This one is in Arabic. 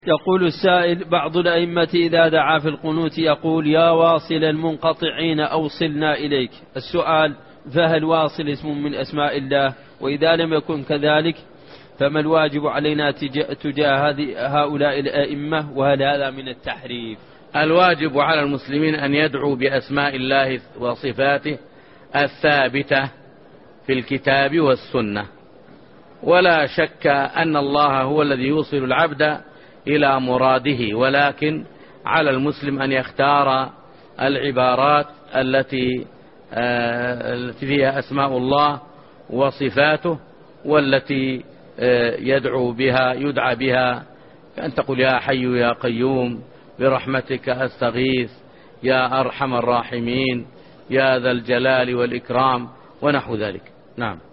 يقول السائل: بعض الأئمة إذا دعا في القنوت يقول: يا واصل المنقطعين أوصلنا إليك. السؤال: فهل واصل اسم من أسماء الله؟ وإذا لم يكن كذلك فما الواجب علينا تجاه هؤلاء الأئمة؟ وهل هذا من التحريف؟ الواجب على المسلمين أن يدعوا بأسماء الله وصفاته الثابتة في الكتاب والسنة، ولا شك أن الله هو الذي يوصل العبد إلى مراده، ولكن على المسلم أن يختار العبارات التي فيها أسماء الله وصفاته، والتي يدعى بها أن تقول: يا حي يا قيوم برحمتك أستغيث، يا أرحم الراحمين، يا ذا الجلال والإكرام، ونحو ذلك. نعم.